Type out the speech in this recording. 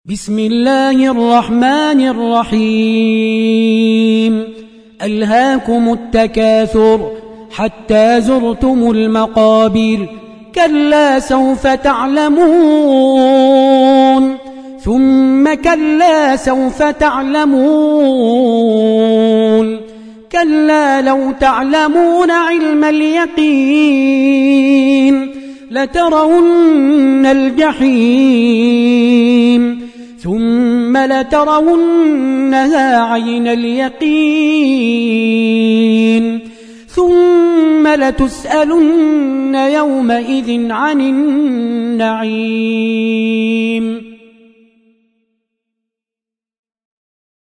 بسم الله الرحمن الرحيم ألهاكم التكاثر حتى زرتم المقابر كلا سوف تعلمون ثم كلا سوف تعلمون كلا لو تعلمون علم اليقين لترون الجحيم ثم لترونها عين اليقين ثم لتسألن يومئذ عن النعيم.